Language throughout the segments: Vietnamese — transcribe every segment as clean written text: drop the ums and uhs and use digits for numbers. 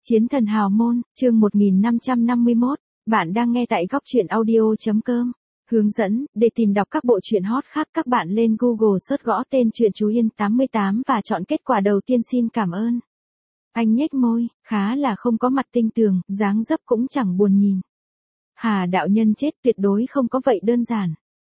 Chiến thần hào môn, chương 1551, bạn đang nghe tại góc truyện audio.com. Hướng dẫn, để tìm đọc các bộ truyện hot khác các bạn lên Google search gõ tên truyện Chú Yên 88 và chọn kết quả đầu tiên xin cảm ơn. Anh nhếch môi, khá là không có mặt tinh tường, dáng dấp cũng chẳng buồn nhìn. Hà đạo nhân chết tuyệt đối không có vậy đơn giản.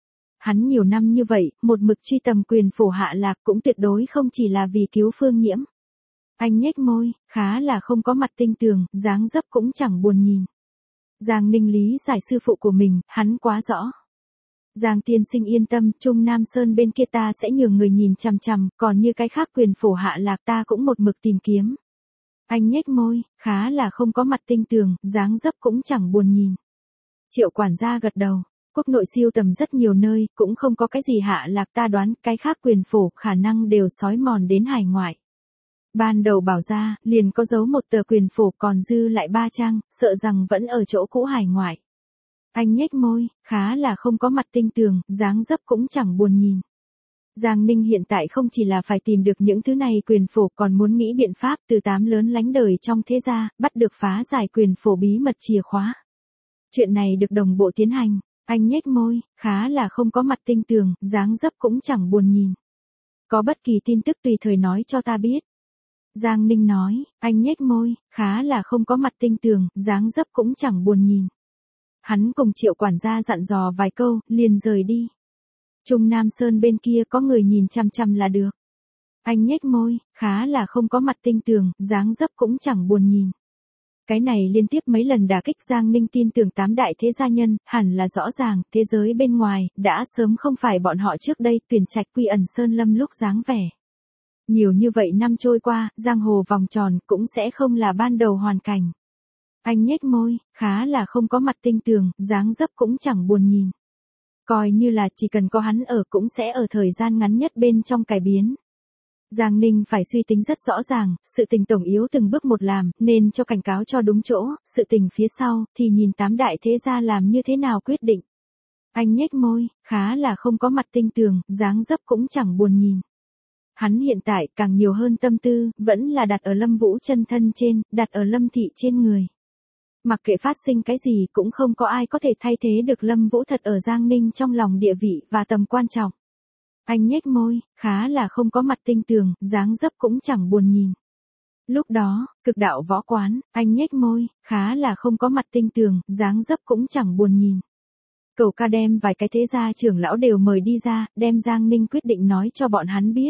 Hắn nhiều năm như vậy, một mực truy tầm quyền phổ hạ lạc cũng tuyệt đối không chỉ là vì cứu Phương Nhiễm. Anh nhếch môi, khá là không có mặt tinh tường, dáng dấp cũng chẳng buồn nhìn. Giang Ninh lý giải sư phụ của mình, hắn quá rõ. Giang tiên sinh yên tâm, Trung Nam Sơn bên kia ta sẽ nhường người nhìn chằm chằm, còn như cái khác quyền phổ hạ lạc ta cũng một mực tìm kiếm. Anh nhếch môi, khá là không có mặt tinh tường, dáng dấp cũng chẳng buồn nhìn. Triệu quản gia gật đầu, quốc nội siêu tầm rất nhiều nơi, cũng không có cái gì hạ lạc ta đoán, cái khác quyền phổ khả năng đều xói mòn đến hải ngoại. Ban đầu bảo ra, liền có giấu một tờ quyền phổ còn dư lại 3 trang, sợ rằng vẫn ở chỗ cũ hải ngoại. Anh nhếch môi, khá là không có mặt tinh tường, dáng dấp cũng chẳng buồn nhìn. Giang Ninh hiện tại không chỉ là phải tìm được những thứ này quyền phổ còn muốn nghĩ biện pháp từ 8 lớn lánh đời trong thế gia, bắt được phá giải quyền phổ bí mật chìa khóa. Chuyện này được đồng bộ tiến hành, anh nhếch môi, khá là không có mặt tinh tường, dáng dấp cũng chẳng buồn nhìn. Có bất kỳ tin tức tùy thời nói cho ta biết. Giang Ninh nói, anh nhếch môi, khá là không có mặt tinh tường, dáng dấp cũng chẳng buồn nhìn. Hắn cùng Triệu quản gia dặn dò vài câu, liền rời đi. Trung Nam Sơn bên kia có người nhìn chằm chằm là được. Anh nhếch môi, khá là không có mặt tinh tường, dáng dấp cũng chẳng buồn nhìn. Cái này liên tiếp mấy lần đả kích Giang Ninh tin tưởng 8 đại thế gia nhân, hẳn là rõ ràng, thế giới bên ngoài, đã sớm không phải bọn họ trước đây tuyển trạch Quy Ẩn Sơn Lâm lúc dáng vẻ. Nhiều như vậy năm trôi qua, giang hồ vòng tròn cũng sẽ không là ban đầu hoàn cảnh. Anh nhếch môi, khá là không có mặt tinh tường, dáng dấp cũng chẳng buồn nhìn. Coi như là chỉ cần có hắn ở cũng sẽ ở thời gian ngắn nhất bên trong cải biến. Giang Ninh phải suy tính rất rõ ràng, sự tình tổng yếu từng bước một làm, nên cho cảnh cáo cho đúng chỗ, sự tình phía sau, thì nhìn 8 đại thế gia làm như thế nào quyết định. Anh nhếch môi, khá là không có mặt tinh tường, dáng dấp cũng chẳng buồn nhìn. Hắn hiện tại càng nhiều hơn tâm tư, vẫn là đặt ở Lâm Vũ chân thân trên, đặt ở Lâm Thị trên người. Mặc kệ phát sinh cái gì cũng không có ai có thể thay thế được Lâm Vũ thật ở Giang Ninh trong lòng địa vị và tầm quan trọng. Anh nhếch môi, khá là không có mặt tinh tường, dáng dấp cũng chẳng buồn nhìn. Lúc đó, Cực Đạo Võ Quán, anh nhếch môi, khá là không có mặt tinh tường, dáng dấp cũng chẳng buồn nhìn. Cậu ca đem vài cái thế gia trưởng lão đều mời đi ra, đem Giang Ninh quyết định nói cho bọn hắn biết.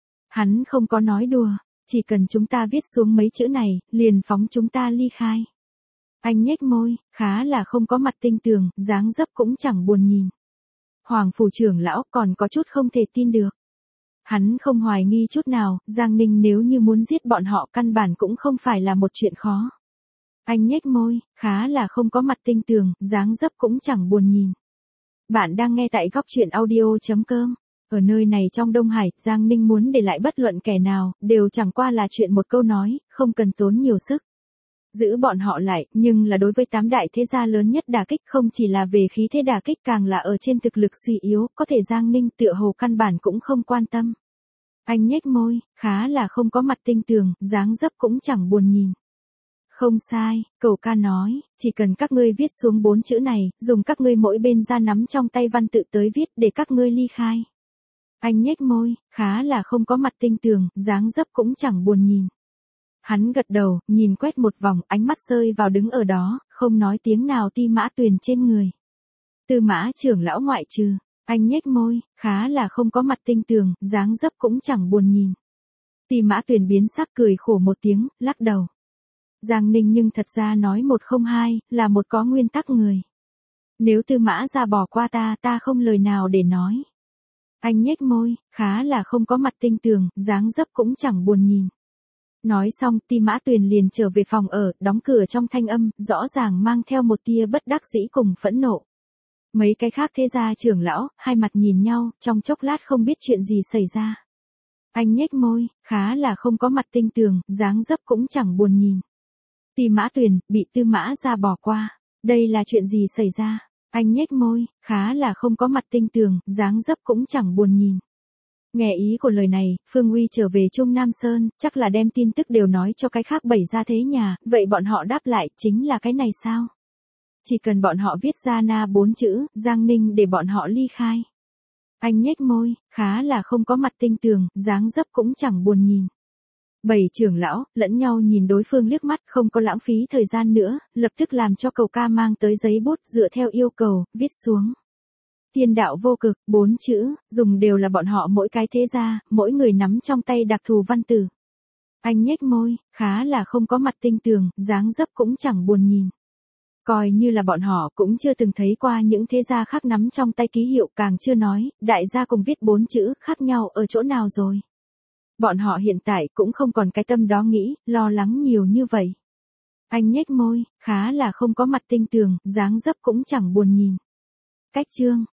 Hắn không có nói đùa, chỉ cần chúng ta viết xuống mấy chữ này, liền phóng chúng ta ly khai. Anh nhếch môi, khá là không có mặt tinh tường, dáng dấp cũng chẳng buồn nhìn. Hoàng phủ trưởng lão còn có chút không thể tin được. Hắn không hoài nghi chút nào, Giang Ninh nếu như muốn giết bọn họ căn bản cũng không phải là một chuyện khó. Anh nhếch môi, khá là không có mặt tinh tường, dáng dấp cũng chẳng buồn nhìn. Bạn đang nghe tại góc truyện audio.com. Ở nơi này trong Đông Hải, Giang Ninh muốn để lại bất luận kẻ nào, đều chẳng qua là chuyện một câu nói, không cần tốn nhiều sức. Giữ bọn họ lại, nhưng là đối với 8 đại thế gia lớn nhất đả kích không chỉ là về khí thế đả kích càng là ở trên thực lực suy yếu, có thể Giang Ninh tựa hồ căn bản cũng không quan tâm. Anh nhếch môi, khá là không có mặt tinh tường, dáng dấp cũng chẳng buồn nhìn. Không sai, cậu ca nói, chỉ cần các ngươi viết xuống 4 chữ này, dùng các ngươi mỗi bên ra nắm trong tay văn tự tới viết để các ngươi ly khai. Anh nhếch môi, khá là không có mặt tinh tường, dáng dấp cũng chẳng buồn nhìn. Hắn gật đầu, nhìn quét một vòng, ánh mắt rơi vào đứng ở đó, không nói tiếng nào Ti Mã Tuyền trên người. Tư Mã trưởng lão ngoại trừ, anh nhếch môi, khá là không có mặt tinh tường, dáng dấp cũng chẳng buồn nhìn. Ti Mã Tuyền biến sắc cười khổ một tiếng, lắc đầu. Giang Ninh nhưng thật ra nói 102, là một có nguyên tắc người. Nếu Tư Mã ra bỏ qua ta không lời nào để nói. Anh nhếch môi, khá là không có mặt tinh tường, dáng dấp cũng chẳng buồn nhìn. Nói xong, Ti Mã Tuyền liền trở về phòng ở, đóng cửa trong thanh âm, rõ ràng mang theo một tia bất đắc dĩ cùng phẫn nộ. Mấy cái khác thế gia trưởng lão, hai mặt nhìn nhau, trong chốc lát không biết chuyện gì xảy ra. Anh nhếch môi, khá là không có mặt tinh tường, dáng dấp cũng chẳng buồn nhìn. Ti Mã Tuyền, bị Tư Mã ra bỏ qua. Đây là chuyện gì xảy ra? Anh nhếch môi, khá là không có mặt tinh tường, dáng dấp cũng chẳng buồn nhìn. Nghe ý của lời này, Phương Uy trở về Trung Nam Sơn, chắc là đem tin tức đều nói cho cái khác 7 gia thế nhà, vậy bọn họ đáp lại chính là cái này sao? Chỉ cần bọn họ viết ra na 4 chữ, Giang Ninh để bọn họ ly khai. Anh nhếch môi, khá là không có mặt tinh tường, dáng dấp cũng chẳng buồn nhìn. 7 trưởng lão, lẫn nhau nhìn đối phương liếc mắt, không có lãng phí thời gian nữa, lập tức làm cho Cầu Ca mang tới giấy bút dựa theo yêu cầu, viết xuống. Tiên đạo vô cực, 4 chữ, dùng đều là bọn họ mỗi cái thế gia, mỗi người nắm trong tay đặc thù văn tử. Anh nhếch môi, khá là không có mặt tinh tường, dáng dấp cũng chẳng buồn nhìn. Coi như là bọn họ cũng chưa từng thấy qua những thế gia khác nắm trong tay ký hiệu, càng chưa nói, đại gia cùng viết 4 chữ khác nhau ở chỗ nào rồi. Bọn họ hiện tại cũng không còn cái tâm đó nghĩ, lo lắng nhiều như vậy. Anh nhếch môi, khá là không có mặt tinh tường, dáng dấp cũng chẳng buồn nhìn. Cách chương